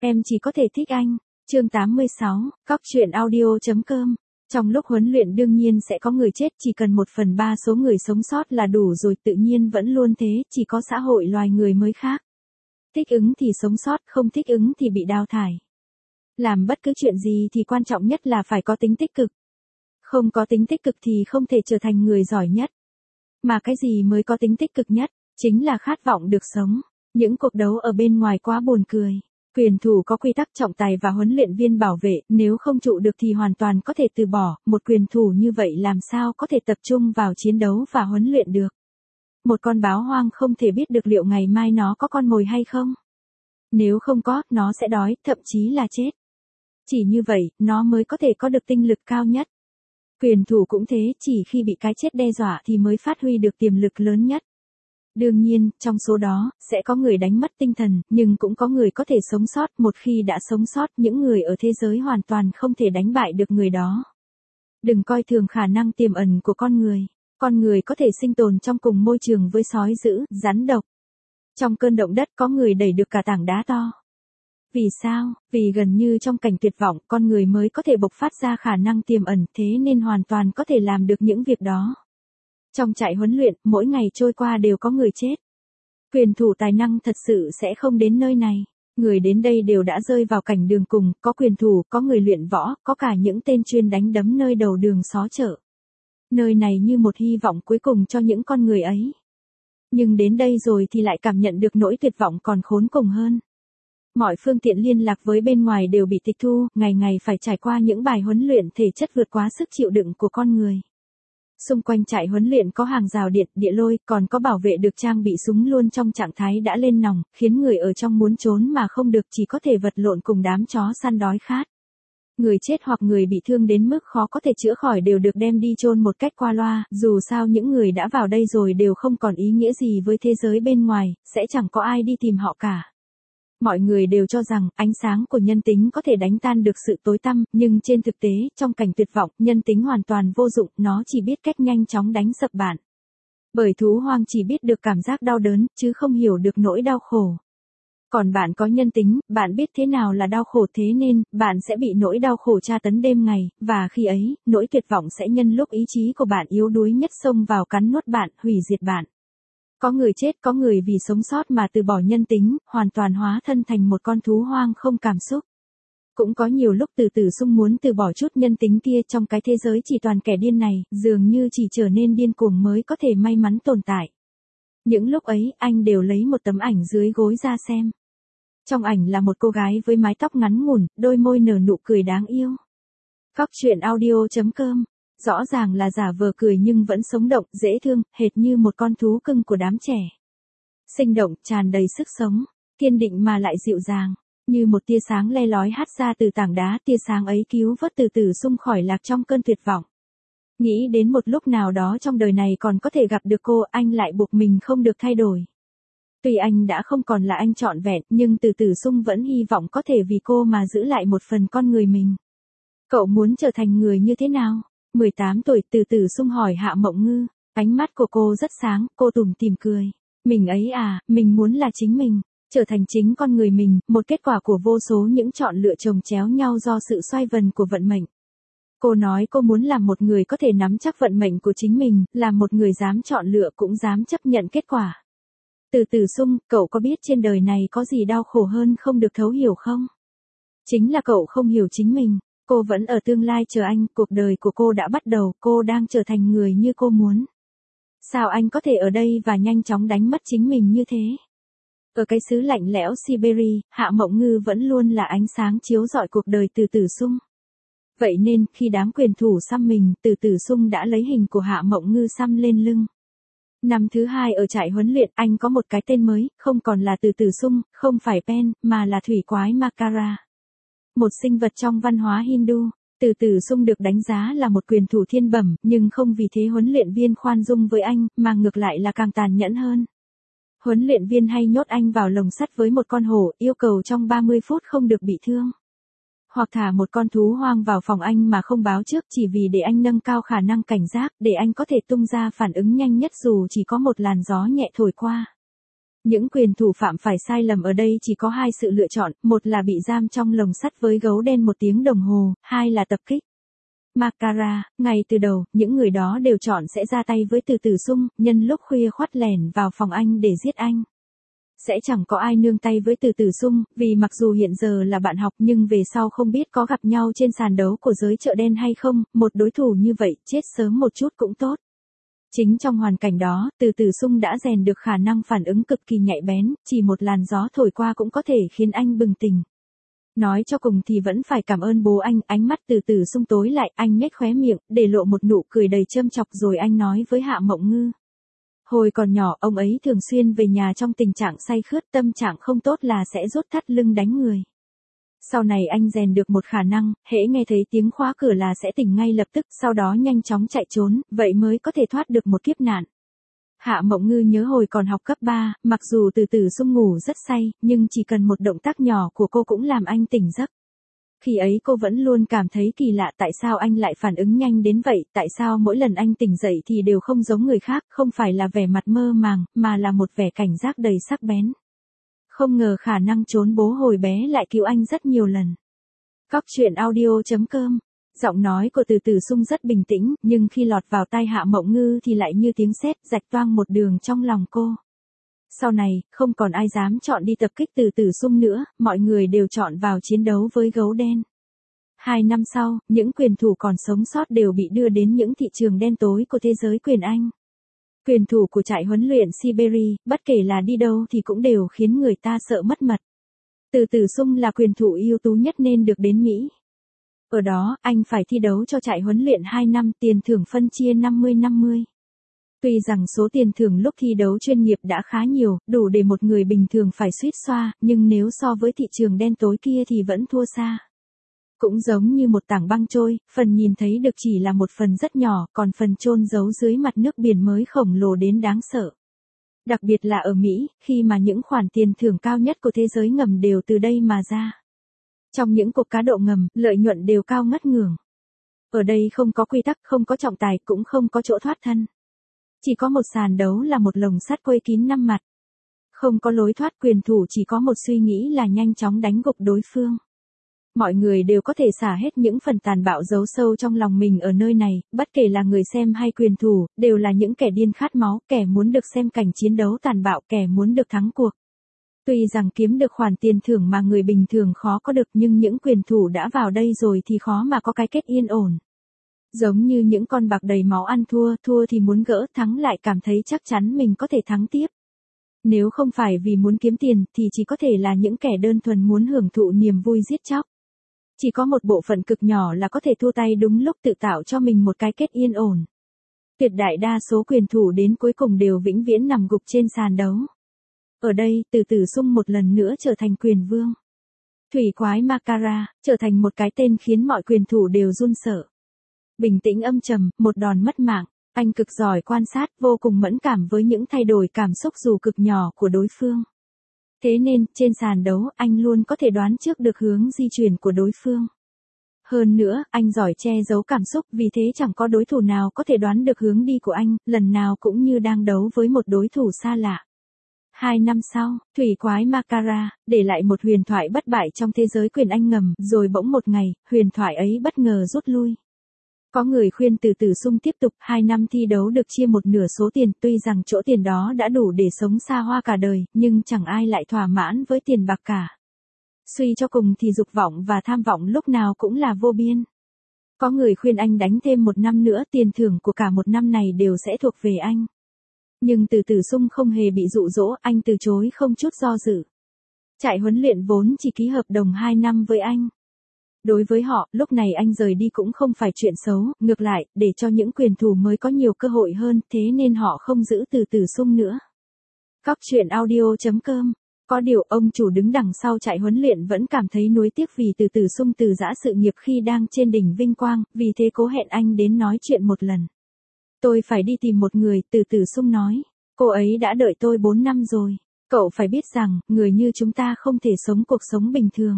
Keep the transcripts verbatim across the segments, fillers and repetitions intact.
Em chỉ có thể thích anh. Chương tám mươi sáu, Cóc truyện audio chấm com. Trong lúc huấn luyện đương nhiên sẽ có người chết, chỉ cần một phần ba số người sống sót là đủ rồi, tự nhiên vẫn luôn thế, chỉ có xã hội loài người mới khác. Thích ứng thì sống sót, không thích ứng thì bị đào thải. Làm bất cứ chuyện gì thì quan trọng nhất là phải có tính tích cực. Không có tính tích cực thì không thể trở thành người giỏi nhất. Mà cái gì mới có tính tích cực nhất? Chính là khát vọng được sống. Những cuộc đấu ở bên ngoài quá buồn cười. Quyền thủ có quy tắc trọng tài và huấn luyện viên bảo vệ, nếu không trụ được thì hoàn toàn có thể từ bỏ, một quyền thủ như vậy làm sao có thể tập trung vào chiến đấu và huấn luyện được. Một con báo hoang không thể biết được liệu ngày mai nó có con mồi hay không. Nếu không có, nó sẽ đói, thậm chí là chết. Chỉ như vậy, nó mới có thể có được tinh lực cao nhất. Quyền thủ cũng thế, chỉ khi bị cái chết đe dọa thì mới phát huy được tiềm lực lớn nhất. Đương nhiên, trong số đó, sẽ có người đánh mất tinh thần, nhưng cũng có người có thể sống sót. Một khi đã sống sót, những người ở thế giới hoàn toàn không thể đánh bại được người đó. Đừng coi thường khả năng tiềm ẩn của con người. Con người có thể sinh tồn trong cùng môi trường với sói dữ, rắn độc. Trong cơn động đất có người đẩy được cả tảng đá to. Vì sao? Vì gần như trong cảnh tuyệt vọng, con người mới có thể bộc phát ra khả năng tiềm ẩn, thế nên hoàn toàn có thể làm được những việc đó. Trong trại huấn luyện, mỗi ngày trôi qua đều có người chết. Quyền thủ tài năng thật sự sẽ không đến nơi này. Người đến đây đều đã rơi vào cảnh đường cùng, có quyền thủ, có người luyện võ, có cả những tên chuyên đánh đấm nơi đầu đường xó chợ. Nơi này như một hy vọng cuối cùng cho những con người ấy. Nhưng đến đây rồi thì lại cảm nhận được nỗi tuyệt vọng còn khốn cùng hơn. Mọi phương tiện liên lạc với bên ngoài đều bị tịch thu, ngày ngày phải trải qua những bài huấn luyện thể chất vượt quá sức chịu đựng của con người. Xung quanh trại huấn luyện có hàng rào điện, địa lôi, còn có bảo vệ được trang bị súng luôn trong trạng thái đã lên nòng, khiến người ở trong muốn trốn mà không được, chỉ có thể vật lộn cùng đám chó săn đói khát. Người chết hoặc người bị thương đến mức khó có thể chữa khỏi đều được đem đi chôn một cách qua loa, dù sao những người đã vào đây rồi đều không còn ý nghĩa gì với thế giới bên ngoài, sẽ chẳng có ai đi tìm họ cả. Mọi người đều cho rằng ánh sáng của nhân tính có thể đánh tan được sự tối tăm, nhưng trên thực tế, trong cảnh tuyệt vọng, nhân tính hoàn toàn vô dụng, nó chỉ biết cách nhanh chóng đánh sập bạn. Bởi thú hoang chỉ biết được cảm giác đau đớn, chứ không hiểu được nỗi đau khổ. Còn bạn có nhân tính, bạn biết thế nào là đau khổ, thế nên, bạn sẽ bị nỗi đau khổ tra tấn đêm ngày, và khi ấy, nỗi tuyệt vọng sẽ nhân lúc ý chí của bạn yếu đuối nhất xông vào cắn nuốt bạn, hủy diệt bạn. Có người chết, có người vì sống sót mà từ bỏ nhân tính, hoàn toàn hóa thân thành một con thú hoang không cảm xúc. Cũng có nhiều lúc từ tử sung muốn từ bỏ chút nhân tính kia, trong cái thế giới chỉ toàn kẻ điên này, dường như chỉ trở nên điên cuồng mới có thể may mắn tồn tại. Những lúc ấy, anh đều lấy một tấm ảnh dưới gối ra xem. Trong ảnh là một cô gái với mái tóc ngắn ngủn, đôi môi nở nụ cười đáng yêu. Cóc truyện audio chấm com. Rõ ràng là giả vờ cười nhưng vẫn sống động, dễ thương, hệt như một con thú cưng của đám trẻ. Sinh động, tràn đầy sức sống, kiên định mà lại dịu dàng, như một tia sáng le lói hắt ra từ tảng đá, tia sáng ấy cứu vớt từ từ sung khỏi lạc trong cơn tuyệt vọng. Nghĩ đến một lúc nào đó trong đời này còn có thể gặp được cô, anh lại buộc mình không được thay đổi. Tuy anh đã không còn là anh trọn vẹn, nhưng từ từ sung vẫn hy vọng có thể vì cô mà giữ lại một phần con người mình. Cậu muốn trở thành người như thế nào? mười tám tuổi, từ từ sung hỏi Hạ Mộng Ngư. Ánh mắt của cô rất sáng, cô tủm tỉm cười. Mình ấy à, mình muốn là chính mình, trở thành chính con người mình, một kết quả của vô số những chọn lựa chồng chéo nhau do sự xoay vần của vận mệnh. Cô nói cô muốn làm một người có thể nắm chắc vận mệnh của chính mình, làm một người dám chọn lựa cũng dám chấp nhận kết quả. Từ từ sung, cậu có biết trên đời này có gì đau khổ hơn không được thấu hiểu không? Chính là cậu không hiểu chính mình. Cô vẫn ở tương lai chờ anh, cuộc đời của cô đã bắt đầu, cô đang trở thành người như cô muốn. Sao anh có thể ở đây và nhanh chóng đánh mất chính mình như thế? Ở cái xứ lạnh lẽo Siberia, Hạ Mộng Ngư vẫn luôn là ánh sáng chiếu rọi cuộc đời từ từ sung. Vậy nên, khi đám quyền thủ xăm mình, từ từ sung đã lấy hình của Hạ Mộng Ngư xăm lên lưng. Năm thứ hai ở trại huấn luyện, anh có một cái tên mới, không còn là từ từ sung, không phải Pen, mà là thủy quái Makara. Một sinh vật trong văn hóa Hindu, từ từ sung được đánh giá là một quyền thủ thiên bẩm, nhưng không vì thế huấn luyện viên khoan dung với anh, mà ngược lại là càng tàn nhẫn hơn. Huấn luyện viên hay nhốt anh vào lồng sắt với một con hổ, yêu cầu trong ba mươi phút không được bị thương. Hoặc thả một con thú hoang vào phòng anh mà không báo trước, chỉ vì để anh nâng cao khả năng cảnh giác, để anh có thể tung ra phản ứng nhanh nhất dù chỉ có một làn gió nhẹ thổi qua. Những quyền thủ phạm phải sai lầm ở đây chỉ có hai sự lựa chọn, một là bị giam trong lồng sắt với gấu đen một tiếng đồng hồ, hai là tập kích. Makara, ngay từ đầu, những người đó đều chọn sẽ ra tay với Từ Tử Sung, nhân lúc khuya khoắt lẻn vào phòng anh để giết anh. Sẽ chẳng có ai nương tay với Từ Tử Sung, vì mặc dù hiện giờ là bạn học nhưng về sau không biết có gặp nhau trên sàn đấu của giới chợ đen hay không, một đối thủ như vậy, chết sớm một chút cũng tốt. Chính trong hoàn cảnh đó, Từ Tử Sung đã rèn được khả năng phản ứng cực kỳ nhạy bén, chỉ một làn gió thổi qua cũng có thể khiến anh bừng tỉnh. Nói cho cùng thì vẫn phải cảm ơn bố anh, ánh mắt Từ Tử Sung tối lại, anh nhếch khóe miệng, để lộ một nụ cười đầy châm chọc rồi anh nói với Hạ Mộng Ngư. Hồi còn nhỏ, ông ấy thường xuyên về nhà trong tình trạng say khướt, tâm trạng không tốt là sẽ rút thắt lưng đánh người. Sau này anh rèn được một khả năng, hễ nghe thấy tiếng khóa cửa là sẽ tỉnh ngay lập tức, sau đó nhanh chóng chạy trốn, vậy mới có thể thoát được một kiếp nạn. Hạ Mộng Ngư nhớ hồi còn học cấp ba, mặc dù Từ Tử Sung ngủ rất say, nhưng chỉ cần một động tác nhỏ của cô cũng làm anh tỉnh giấc. Khi ấy cô vẫn luôn cảm thấy kỳ lạ tại sao anh lại phản ứng nhanh đến vậy, tại sao mỗi lần anh tỉnh dậy thì đều không giống người khác, không phải là vẻ mặt mơ màng, mà là một vẻ cảnh giác đầy sắc bén. Không ngờ khả năng trốn bố hồi bé lại cứu anh rất nhiều lần. Cóc truyện audio chấm com. Giọng nói của Từ Tử Sung rất bình tĩnh, nhưng khi lọt vào tai Hạ Mộng Ngư thì lại như tiếng sét rạch toang một đường trong lòng cô. Sau này, không còn ai dám chọn đi tập kích Từ Tử Sung nữa, mọi người đều chọn vào chiến đấu với gấu đen. Hai năm sau, những quyền thủ còn sống sót đều bị đưa đến những thị trường đen tối của thế giới quyền Anh. Quyền thủ của trại huấn luyện Siberia, bất kể là đi đâu thì cũng đều khiến người ta sợ mất mật. Từ Tử Sung là quyền thủ ưu tú nhất nên được đến Mỹ. Ở đó, anh phải thi đấu cho trại huấn luyện hai năm, tiền thưởng phân chia năm mươi năm mươi. Tuy rằng số tiền thưởng lúc thi đấu chuyên nghiệp đã khá nhiều, đủ để một người bình thường phải suýt xoa, nhưng nếu so với thị trường đen tối kia thì vẫn thua xa. Cũng giống như một tảng băng trôi, phần nhìn thấy được chỉ là một phần rất nhỏ, còn phần chôn giấu dưới mặt nước biển mới khổng lồ đến đáng sợ. Đặc biệt là ở Mỹ, khi mà những khoản tiền thưởng cao nhất của thế giới ngầm đều từ đây mà ra. Trong những cuộc cá độ ngầm, lợi nhuận đều cao ngất ngưởng. Ở đây không có quy tắc, không có trọng tài, cũng không có chỗ thoát thân. Chỉ có một sàn đấu là một lồng sắt quây kín năm mặt. Không có lối thoát, quyền thủ chỉ có một suy nghĩ là nhanh chóng đánh gục đối phương. Mọi người đều có thể xả hết những phần tàn bạo giấu sâu trong lòng mình ở nơi này, bất kể là người xem hay quyền thủ, đều là những kẻ điên khát máu, kẻ muốn được xem cảnh chiến đấu tàn bạo, kẻ muốn được thắng cuộc. Tuy rằng kiếm được khoản tiền thưởng mà người bình thường khó có được, nhưng những quyền thủ đã vào đây rồi thì khó mà có cái kết yên ổn. Giống như những con bạc đầy máu ăn thua, thua thì muốn gỡ, thắng lại cảm thấy chắc chắn mình có thể thắng tiếp. Nếu không phải vì muốn kiếm tiền thì chỉ có thể là những kẻ đơn thuần muốn hưởng thụ niềm vui giết chóc. Chỉ có một bộ phận cực nhỏ là có thể thua tay đúng lúc tự tạo cho mình một cái kết yên ổn. Tuyệt đại đa số quyền thủ đến cuối cùng đều vĩnh viễn nằm gục trên sàn đấu. Ở đây, Từ Tử Sung một lần nữa trở thành quyền vương. Thủy quái Makara, trở thành một cái tên khiến mọi quyền thủ đều run sợ. Bình tĩnh âm trầm, một đòn mất mạng, anh cực giỏi quan sát, vô cùng mẫn cảm với những thay đổi cảm xúc dù cực nhỏ của đối phương. Thế nên, trên sàn đấu, anh luôn có thể đoán trước được hướng di chuyển của đối phương. Hơn nữa, anh giỏi che giấu cảm xúc, vì thế chẳng có đối thủ nào có thể đoán được hướng đi của anh, lần nào cũng như đang đấu với một đối thủ xa lạ. Hai năm sau, thủy quái Makara, để lại một huyền thoại bất bại trong thế giới quyền Anh ngầm, rồi bỗng một ngày, huyền thoại ấy bất ngờ rút lui. Có người khuyên Từ Tử Sung tiếp tục, hai năm thi đấu được chia một nửa số tiền, tuy rằng chỗ tiền đó đã đủ để sống xa hoa cả đời, nhưng chẳng ai lại thỏa mãn với tiền bạc cả. Suy cho cùng thì dục vọng và tham vọng lúc nào cũng là vô biên. Có người khuyên anh đánh thêm một năm nữa, tiền thưởng của cả một năm này đều sẽ thuộc về anh. Nhưng Từ Tử Sung không hề bị dụ dỗ, anh từ chối không chút do dự. Trại huấn luyện vốn chỉ ký hợp đồng hai năm với anh. Đối với họ, lúc này anh rời đi cũng không phải chuyện xấu, ngược lại, để cho những quyền thủ mới có nhiều cơ hội hơn, thế nên họ không giữ Từ Tử Sung nữa. Cóc truyện audio chấm com. Có điều ông chủ đứng đằng sau trại huấn luyện vẫn cảm thấy nuối tiếc vì Từ Tử Sung từ giã sự nghiệp khi đang trên đỉnh vinh quang, vì thế cố hẹn anh đến nói chuyện một lần. Tôi phải đi tìm một người, Từ Tử Sung nói. Cô ấy đã đợi tôi bốn năm rồi. Cậu phải biết rằng, người như chúng ta không thể sống cuộc sống bình thường.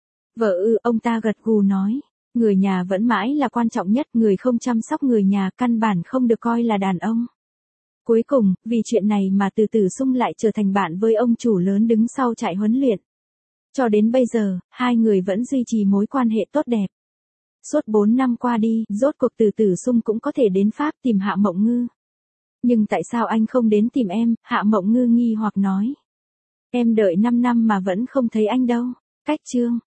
Vợ ư, ông ta gật gù nói. Người nhà vẫn mãi là quan trọng nhất, người không chăm sóc người nhà căn bản không được coi là đàn ông. Cuối cùng, vì chuyện này mà Từ Tử Sung lại trở thành bạn với ông chủ lớn đứng sau trại huấn luyện. Cho đến bây giờ, hai người vẫn duy trì mối quan hệ tốt đẹp. Suốt bốn năm qua đi, rốt cuộc Từ Tử Sung cũng có thể đến Pháp tìm Hạ Mộng Ngư. Nhưng tại sao anh không đến tìm em? Hạ Mộng Ngư nghi hoặc nói. Em đợi năm năm mà vẫn không thấy anh đâu. Cách chương